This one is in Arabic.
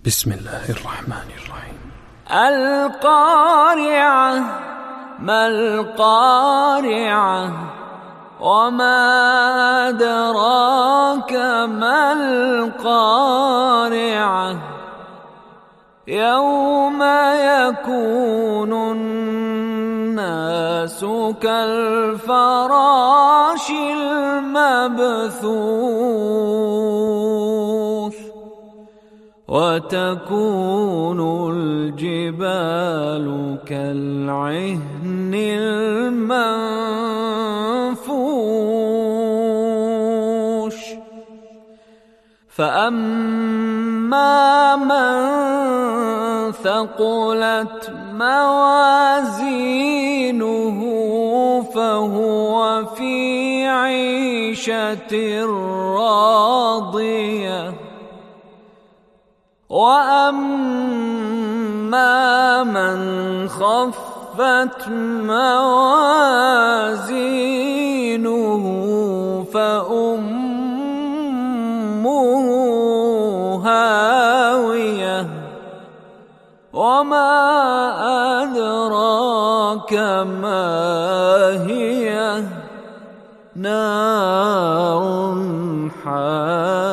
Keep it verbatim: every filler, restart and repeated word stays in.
بسم الله الرحمن الرحيم. القارعة ما القارعة وما أدراك ما القارعة يوم يكون الناس كالفراش المبثوث وتكون الجبال كالعهن المنفوش فأما من ثقلت موازينه فهو في عيشة راضية وأما من خفت موازينه فأمه هاوية وما أدراك ما هي نار حامية